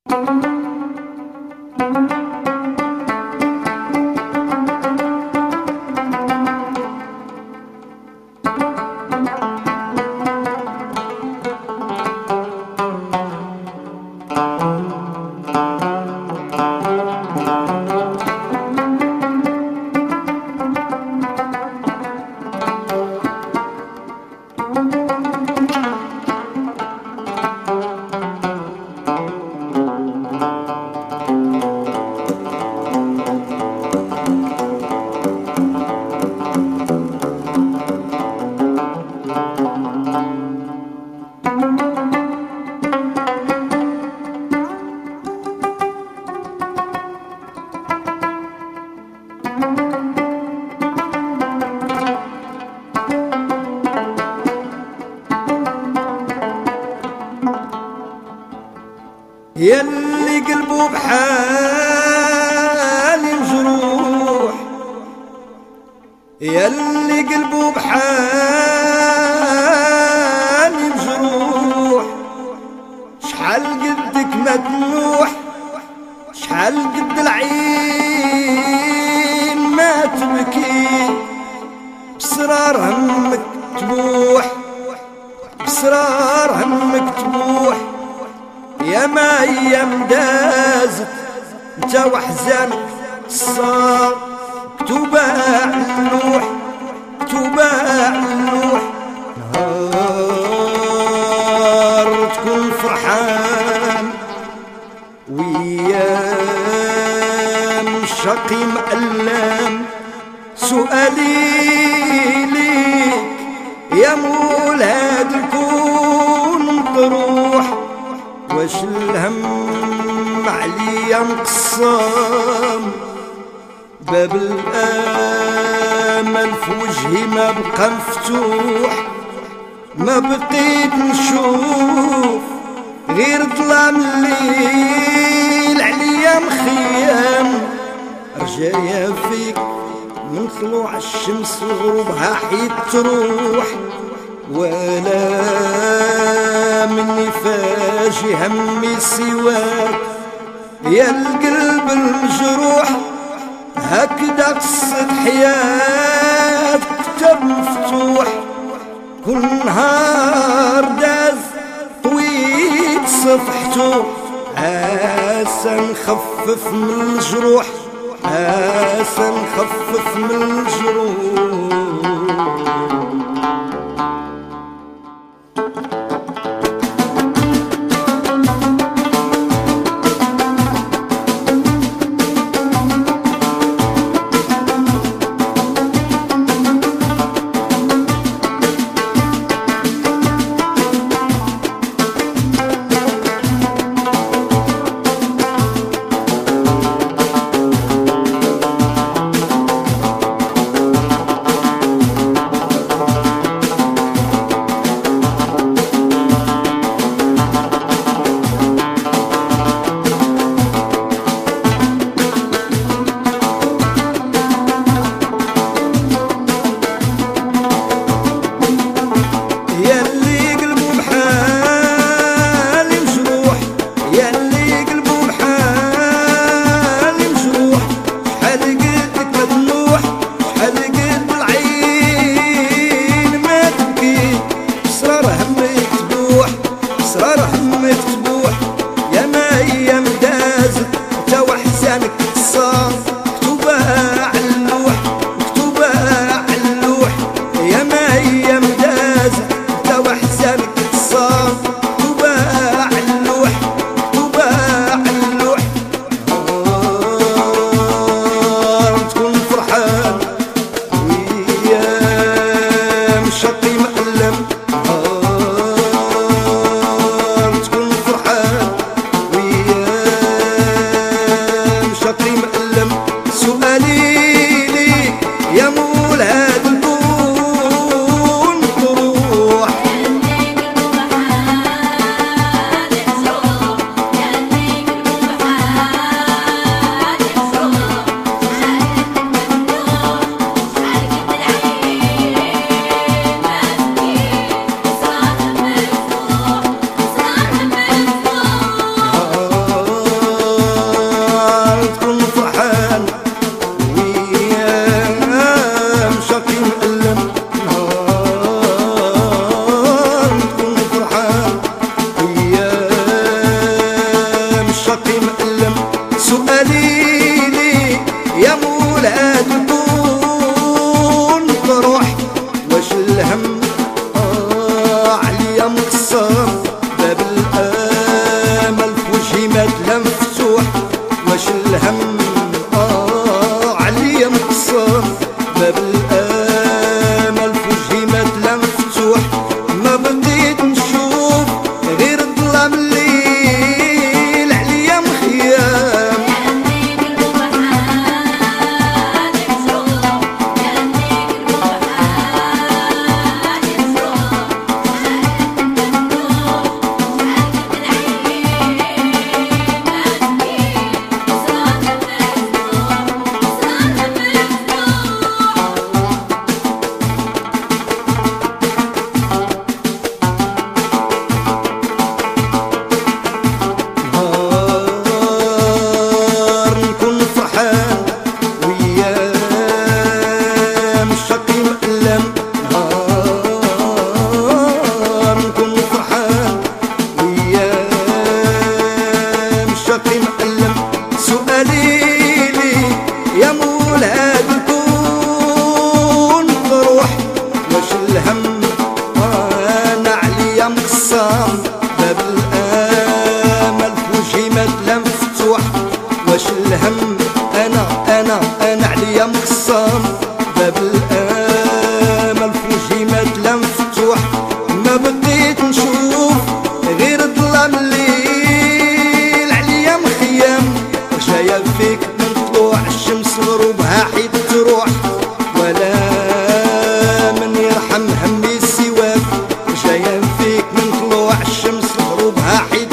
يلي قلبه بحالي مجروح، يلي قلبه بحالي مجروح، شحال قدك ما تنوح، شحال قد العين ما تبكي، بسرار همك تبوح، بسرار همك تبوح. يا ما ايام دازت انت وحزانك صار مكتوبة على اللوح، مكتوبة على اللوح. نهار تكون فرحان ويام شقي مألم، سؤالي ليك يا مول هاد الكون مطروح، واش الهم عليا مقسم، باب الامل في وجهي ما بقى مفتوح، ما بقيت نشوف غير ظلام الليل عليا مخيم. رجايا فيك من طلوع الشمس وغروبها حيت تروح، ولا مني فاجي همي سواك يا القلب المجروح. هكذا قصة حياة كتاب مفتوح، كل نهار داز طويت صفحته، عسى نخفف من الجروح، عسى نخفف من الجروح. لا مفتوح. واش الهم عليا مقصر، باب الامل في وجهي لا مفتوح. ما بقيت نشوف غير ظلام الليل عليا مخيام. يا مولا نكون بروح. واش الهم انا عليا مقسام، باب الامل في وجهي لا مفتوح. واش الهم انا عليا مقسام، باب الامل في وجهي لا مفتوح. ما بقيت نشوف غير ظلام الليل عليا مخيام. جايه فيك الشمس غروبها حيد تروح، ولا من يرحم همي سواك. جايه فيك من طلوع الشمس غروبها حيد